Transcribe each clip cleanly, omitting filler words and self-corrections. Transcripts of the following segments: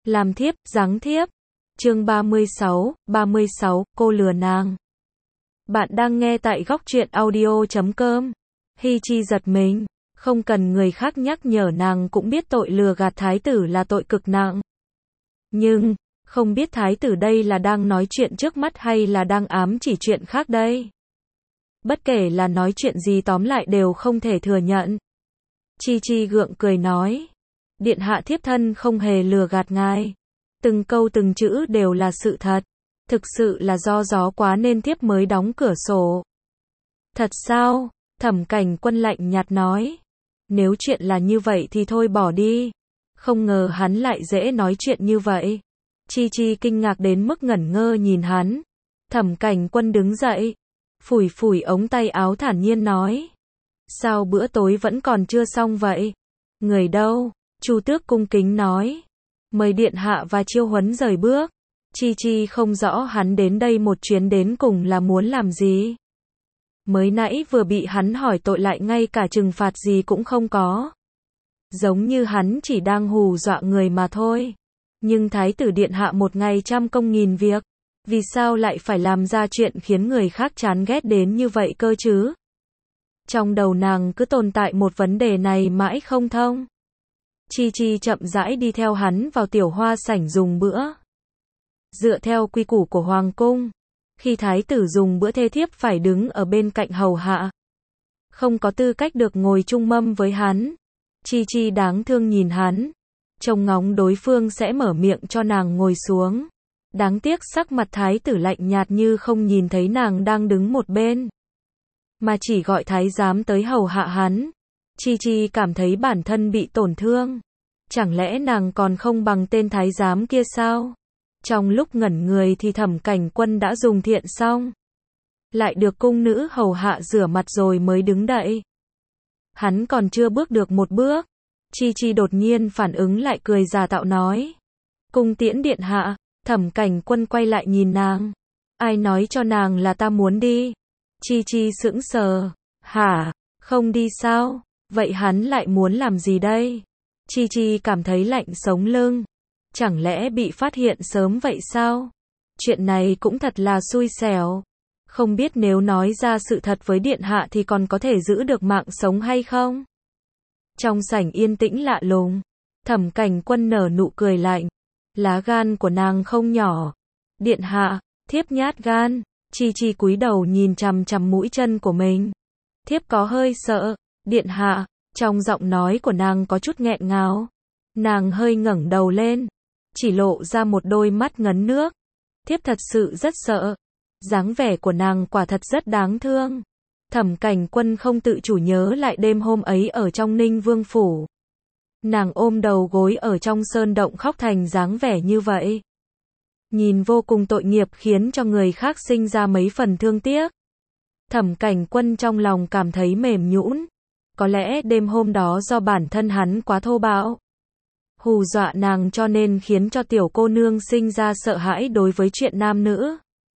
Làm thiếp, giáng thiếp. Chương 36, cô lừa nàng. Bạn đang nghe tại góc truyện audio.com. Hi Chi giật mình, không cần người khác nhắc nhở nàng cũng biết tội lừa gạt thái tử là tội cực nặng. Nhưng, không biết thái tử đây là đang nói chuyện trước mắt hay là đang ám chỉ chuyện khác đây. Bất kể là nói chuyện gì tóm lại đều không thể thừa nhận. Chi Chi gượng cười nói. Điện hạ thiếp thân không hề lừa gạt ngài. Từng câu từng chữ đều là sự thật. Thực sự là do gió quá nên thiếp mới đóng cửa sổ. Thật sao? Thẩm Cảnh Quân lạnh nhạt nói. Nếu chuyện là như vậy thì thôi bỏ đi. Không ngờ hắn lại dễ nói chuyện như vậy. Chi Chi kinh ngạc đến mức ngẩn ngơ nhìn hắn. Thẩm Cảnh Quân đứng dậy, phủi phủi ống tay áo thản nhiên nói. Sao bữa tối vẫn còn chưa xong vậy? Người đâu? Chu Tước cung kính nói. Mời điện hạ và Chiêu Huấn rời bước. Chi Chi không rõ hắn đến đây một chuyến đến cùng là muốn làm gì. Mới nãy vừa bị hắn hỏi tội lại ngay cả trừng phạt gì cũng không có. Giống như hắn chỉ đang hù dọa người mà thôi. Nhưng thái tử điện hạ một ngày trăm công nghìn việc. Vì sao lại phải làm ra chuyện khiến người khác chán ghét đến như vậy cơ chứ? Trong đầu nàng cứ tồn tại một vấn đề này mãi không thông. Chi Chi chậm rãi đi theo hắn vào tiểu hoa sảnh dùng bữa. Dựa theo quy củ của hoàng cung, khi thái tử dùng bữa thê thiếp phải đứng ở bên cạnh hầu hạ. Không có tư cách được ngồi chung mâm với hắn. Chi Chi đáng thương nhìn hắn, trông ngóng đối phương sẽ mở miệng cho nàng ngồi xuống. Đáng tiếc sắc mặt thái tử lạnh nhạt như không nhìn thấy nàng đang đứng một bên, mà chỉ gọi thái giám tới hầu hạ hắn. Chi Chi cảm thấy bản thân bị tổn thương. Chẳng lẽ nàng còn không bằng tên thái giám kia sao? Trong lúc ngẩn người thì Thẩm Cảnh Quân đã dùng thiện xong. Lại được cung nữ hầu hạ rửa mặt rồi mới đứng dậy. Hắn còn chưa bước được một bước. Chi Chi đột nhiên phản ứng lại cười giả tạo nói. Cung tiễn điện hạ. Thẩm Cảnh Quân quay lại nhìn nàng. Ai nói cho nàng là ta muốn đi? Chi Chi sững sờ. Hả? Không đi sao? Vậy hắn lại muốn làm gì đây? Chi Chi cảm thấy lạnh sống lưng. Chẳng lẽ bị phát hiện sớm vậy sao? Chuyện này cũng thật là xui xẻo. Không biết nếu nói ra sự thật với điện hạ thì còn có thể giữ được mạng sống hay không? Trong sảnh yên tĩnh lạ lùng, Thẩm Cảnh Quân nở nụ cười lạnh. Lá gan của nàng không nhỏ. Điện hạ, thiếp nhát gan. Chi Chi cúi đầu nhìn chằm chằm mũi chân của mình. Thiếp có hơi sợ. Điện hạ, trong giọng nói của nàng có chút nghẹn ngào. Nàng hơi ngẩng đầu lên, chỉ lộ ra một đôi mắt ngấn nước. Thiếp thật sự rất sợ. Dáng vẻ của nàng quả thật rất đáng thương. Thẩm Cảnh Quân không tự chủ nhớ lại đêm hôm ấy ở trong Ninh Vương phủ. Nàng ôm đầu gối ở trong sơn động khóc thành dáng vẻ như vậy. Nhìn vô cùng tội nghiệp khiến cho người khác sinh ra mấy phần thương tiếc. Thẩm Cảnh Quân trong lòng cảm thấy mềm nhũn. Có lẽ đêm hôm đó do bản thân hắn quá thô bạo, hù dọa nàng cho nên khiến cho tiểu cô nương sinh ra sợ hãi đối với chuyện nam nữ.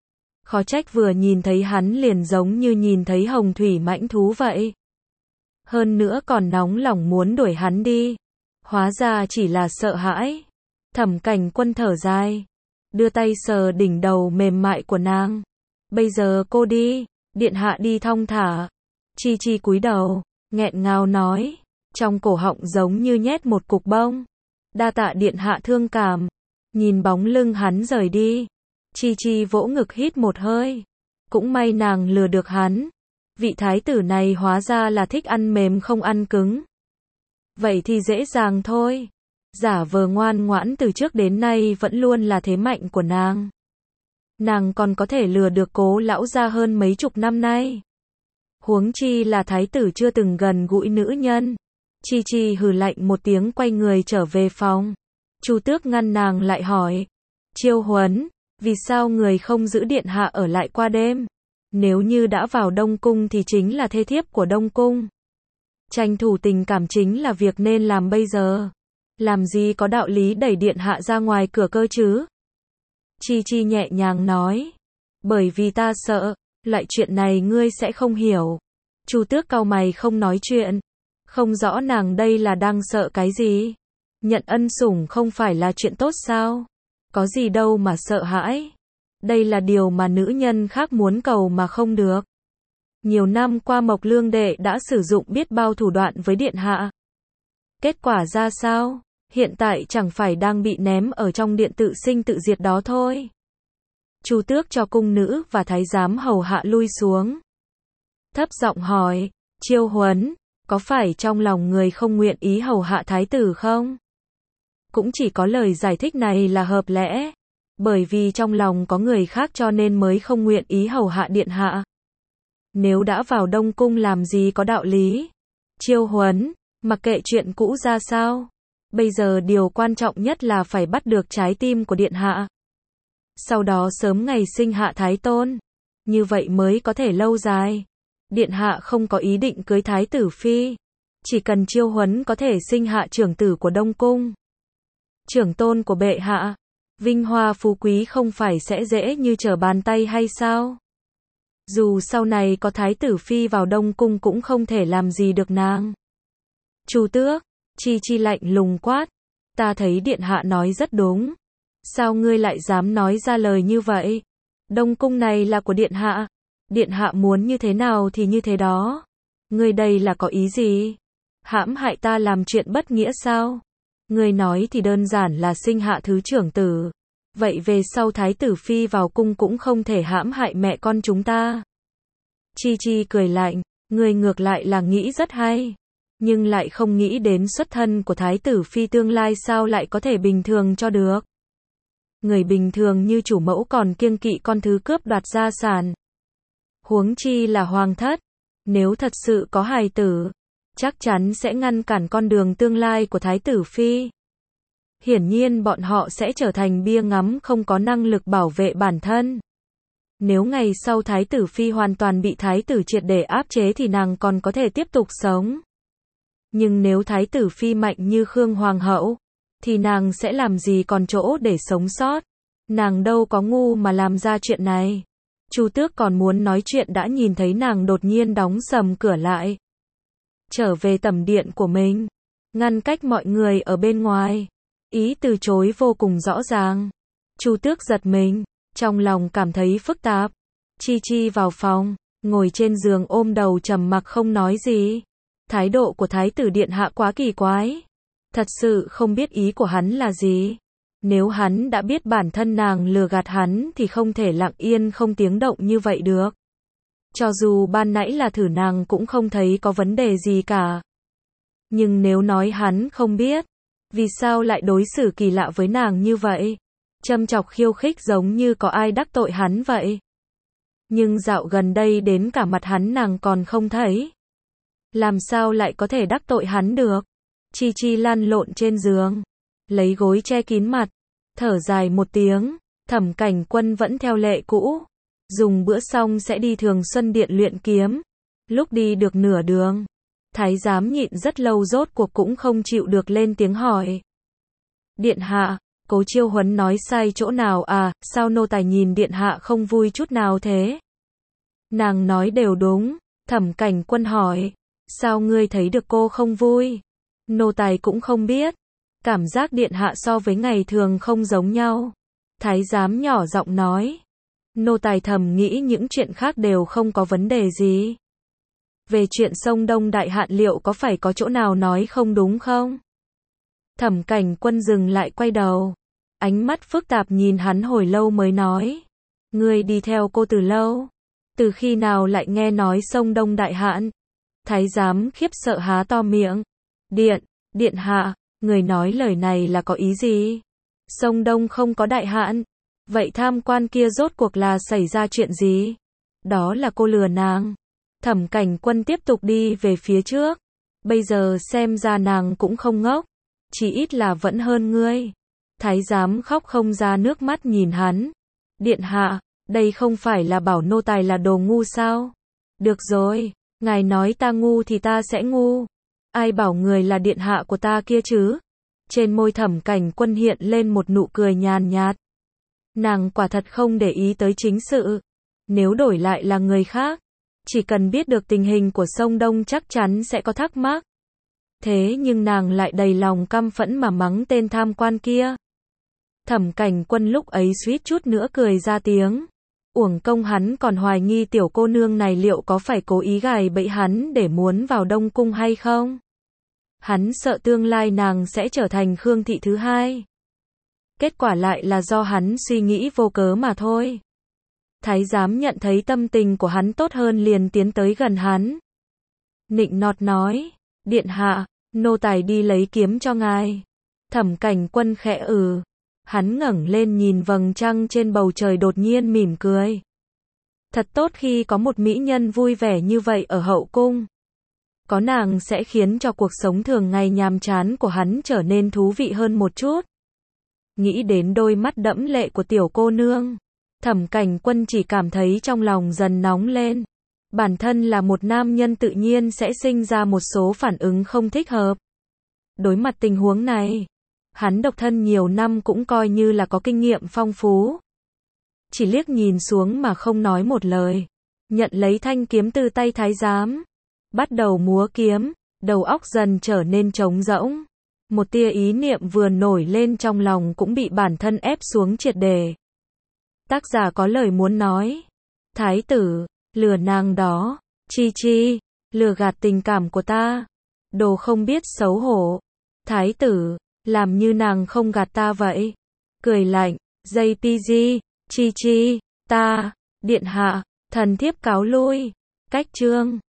Khó trách vừa nhìn thấy hắn liền giống như nhìn thấy hồng thủy mãnh thú vậy. Hơn nữa còn nóng lòng muốn đuổi hắn đi. Hóa ra chỉ là sợ hãi. Thẩm Cảnh Quân thở dài, đưa tay sờ đỉnh đầu mềm mại của nàng. Bây giờ cô đi, điện hạ đi thong thả. Chi Chi cúi đầu, nghẹn ngào nói, trong cổ họng giống như nhét một cục bông. Đa tạ điện hạ thương cảm. Nhìn bóng lưng hắn rời đi, Chi Chi vỗ ngực hít một hơi. Cũng may nàng lừa được hắn. Vị thái tử này hóa ra là thích ăn mềm không ăn cứng. Vậy thì dễ dàng thôi. Giả vờ ngoan ngoãn từ trước đến nay vẫn luôn là thế mạnh của nàng. Nàng còn có thể lừa được Cố lão gia hơn mấy chục năm nay. Huống chi là thái tử chưa từng gần gũi nữ nhân. Chi Chi hừ lạnh một tiếng quay người trở về phòng. Chu Tước ngăn nàng lại hỏi. Chiêu Huấn, vì sao người không giữ điện hạ ở lại qua đêm? Nếu như đã vào Đông Cung thì chính là thê thiếp của Đông Cung. Tranh thủ tình cảm chính là việc nên làm bây giờ. Làm gì có đạo lý đẩy điện hạ ra ngoài cửa cơ chứ? Chi Chi nhẹ nhàng nói. Bởi vì ta sợ, loại chuyện này ngươi sẽ không hiểu. Chu Tước cau mày không nói chuyện. Không rõ nàng đây là đang sợ cái gì. Nhận ân sủng không phải là chuyện tốt sao? Có gì đâu mà sợ hãi. Đây là điều mà nữ nhân khác muốn cầu mà không được. Nhiều năm qua Mộc Lương Đệ đã sử dụng biết bao thủ đoạn với điện hạ. Kết quả ra sao? Hiện tại chẳng phải đang bị ném ở trong điện tự sinh tự diệt đó thôi. Chu Tước cho cung nữ và thái giám hầu hạ lui xuống. Thấp giọng hỏi, Chiêu Huấn, có phải trong lòng người không nguyện ý hầu hạ thái tử không? Cũng chỉ có lời giải thích này là hợp lẽ. Bởi vì trong lòng có người khác cho nên mới không nguyện ý hầu hạ điện hạ. Nếu đã vào Đông Cung làm gì có đạo lý. Chiêu Huấn, mặc kệ chuyện cũ ra sao. Bây giờ điều quan trọng nhất là phải bắt được trái tim của điện hạ. Sau đó sớm ngày sinh hạ thái tôn. Như vậy mới có thể lâu dài. Điện hạ không có ý định cưới thái tử phi. Chỉ cần Chiêu Huấn có thể sinh hạ trưởng tử của Đông Cung. Trưởng tôn của bệ hạ. Vinh hoa phú quý không phải sẽ dễ như trở bàn tay hay sao? Dù sau này có thái tử phi vào Đông Cung cũng không thể làm gì được nàng. Chu Tước, Chi Chi lạnh lùng quát. Ta thấy điện hạ nói rất đúng. Sao ngươi lại dám nói ra lời như vậy? Đông Cung này là của điện hạ. Điện hạ muốn như thế nào thì như thế đó. Ngươi đây là có ý gì? Hãm hại ta làm chuyện bất nghĩa sao? Ngươi nói thì đơn giản là sinh hạ thứ trưởng tử. Vậy về sau thái tử phi vào cung cũng không thể hãm hại mẹ con chúng ta. Chi Chi cười lạnh, ngươi ngược lại là nghĩ rất hay. Nhưng lại không nghĩ đến xuất thân của thái tử phi tương lai sao lại có thể bình thường cho được. Người bình thường như chủ mẫu còn kiêng kỵ con thứ cướp đoạt gia sản. Huống chi là hoàng thất. Nếu thật sự có hài tử, chắc chắn sẽ ngăn cản con đường tương lai của thái tử phi. Hiển nhiên bọn họ sẽ trở thành bia ngắm không có năng lực bảo vệ bản thân. Nếu ngày sau thái tử phi hoàn toàn bị thái tử triệt để áp chế thì nàng còn có thể tiếp tục sống. Nhưng nếu thái tử phi mạnh như Khương Hoàng hậu, thì nàng sẽ làm gì còn chỗ để sống sót. Nàng đâu có ngu mà làm ra chuyện này. Chu Tước còn muốn nói chuyện đã nhìn thấy nàng đột nhiên đóng sầm cửa lại. Trở về tẩm điện của mình, ngăn cách mọi người ở bên ngoài. Ý từ chối vô cùng rõ ràng. Chu Tước giật mình, trong lòng cảm thấy phức tạp. Chi Chi vào phòng, ngồi trên giường ôm đầu trầm mặc không nói gì. Thái độ của thái tử điện hạ quá kỳ quái. Thật sự không biết ý của hắn là gì. Nếu hắn đã biết bản thân nàng lừa gạt hắn thì không thể lặng yên không tiếng động như vậy được. Cho dù ban nãy là thử nàng cũng không thấy có vấn đề gì cả. Nhưng nếu nói hắn không biết, vì sao lại đối xử kỳ lạ với nàng như vậy? Châm chọc khiêu khích giống như có ai đắc tội hắn vậy. Nhưng dạo gần đây đến cả mặt hắn nàng còn không thấy. Làm sao lại có thể đắc tội hắn được? Chi Chi lăn lộn trên giường, lấy gối che kín mặt, thở dài một tiếng. Thẩm Cảnh Quân vẫn theo lệ cũ, dùng bữa xong sẽ đi Thường Xuân Điện luyện kiếm. Lúc đi được nửa đường, thái giám nhịn rất lâu rốt cuộc cũng không chịu được lên tiếng hỏi. Điện hạ, Cố Chiêu Huấn nói sai chỗ nào à, sao nô tài nhìn điện hạ không vui chút nào thế? Nàng nói đều đúng. Thẩm Cảnh Quân hỏi, sao ngươi thấy được cô không vui? Nô tài cũng không biết. Cảm giác điện hạ so với ngày thường không giống nhau. Thái giám nhỏ giọng nói. Nô tài thầm nghĩ những chuyện khác đều không có vấn đề gì. Về chuyện sông Đông Đại Hạn liệu có phải có chỗ nào nói không đúng không? Thẩm Cảnh Quân dừng lại quay đầu. Ánh mắt phức tạp nhìn hắn hồi lâu mới nói. Ngươi đi theo cô từ lâu. Từ khi nào lại nghe nói sông Đông Đại Hạn? Thái giám khiếp sợ há to miệng. Điện hạ, người nói lời này là có ý gì? Sông Đông không có đại hạn. Vậy tham quan kia rốt cuộc là xảy ra chuyện gì? Đó là cô lừa nàng. Thẩm Cảnh Quân tiếp tục đi về phía trước. Bây giờ xem ra nàng cũng không ngốc. Chỉ ít là vẫn hơn ngươi. Thái giám khóc không ra nước mắt nhìn hắn. Điện hạ, đây không phải là bảo nô tài là đồ ngu sao? Được rồi, ngài nói ta ngu thì ta sẽ ngu. Ai bảo người là điện hạ của ta kia chứ? Trên môi Thẩm Cảnh Quân hiện lên một nụ cười nhàn nhạt. Nàng quả thật không để ý tới chính sự. Nếu đổi lại là người khác, chỉ cần biết được tình hình của sông Đông chắc chắn sẽ có thắc mắc. Thế nhưng nàng lại đầy lòng căm phẫn mà mắng tên tham quan kia. Thẩm Cảnh Quân lúc ấy suýt chút nữa cười ra tiếng. Uổng công hắn còn hoài nghi tiểu cô nương này liệu có phải cố ý gài bẫy hắn để muốn vào Đông Cung hay không? Hắn sợ tương lai nàng sẽ trở thành Khương thị thứ hai. Kết quả lại là do hắn suy nghĩ vô cớ mà thôi. Thái giám nhận thấy tâm tình của hắn tốt hơn liền tiến tới gần hắn. Nịnh nọt nói, điện hạ, nô tài đi lấy kiếm cho ngài. Thẩm Cảnh Quân khẽ Hắn ngẩng lên nhìn vầng trăng trên bầu trời đột nhiên mỉm cười. Thật tốt khi có một mỹ nhân vui vẻ như vậy ở hậu cung. Có nàng sẽ khiến cho cuộc sống thường ngày nhàm chán của hắn trở nên thú vị hơn một chút. Nghĩ đến đôi mắt đẫm lệ của tiểu cô nương, Thẩm Cảnh Quân chỉ cảm thấy trong lòng dần nóng lên. Bản thân là một nam nhân tự nhiên sẽ sinh ra một số phản ứng không thích hợp. Đối mặt tình huống này, hắn độc thân nhiều năm cũng coi như là có kinh nghiệm phong phú. Chỉ liếc nhìn xuống mà không nói một lời. Nhận lấy thanh kiếm từ tay thái giám. Bắt đầu múa kiếm, đầu óc dần trở nên trống rỗng. Một tia ý niệm vừa nổi lên trong lòng cũng bị bản thân ép xuống triệt để. Tác giả có lời muốn nói. Thái tử, lừa nàng đó. Chi chi, lừa gạt tình cảm của ta. Đồ không biết xấu hổ. Thái tử, làm như nàng không gạt ta vậy. Cười lạnh, JPG, chi chi, ta, điện hạ, thần thiếp cáo lui. Cách chương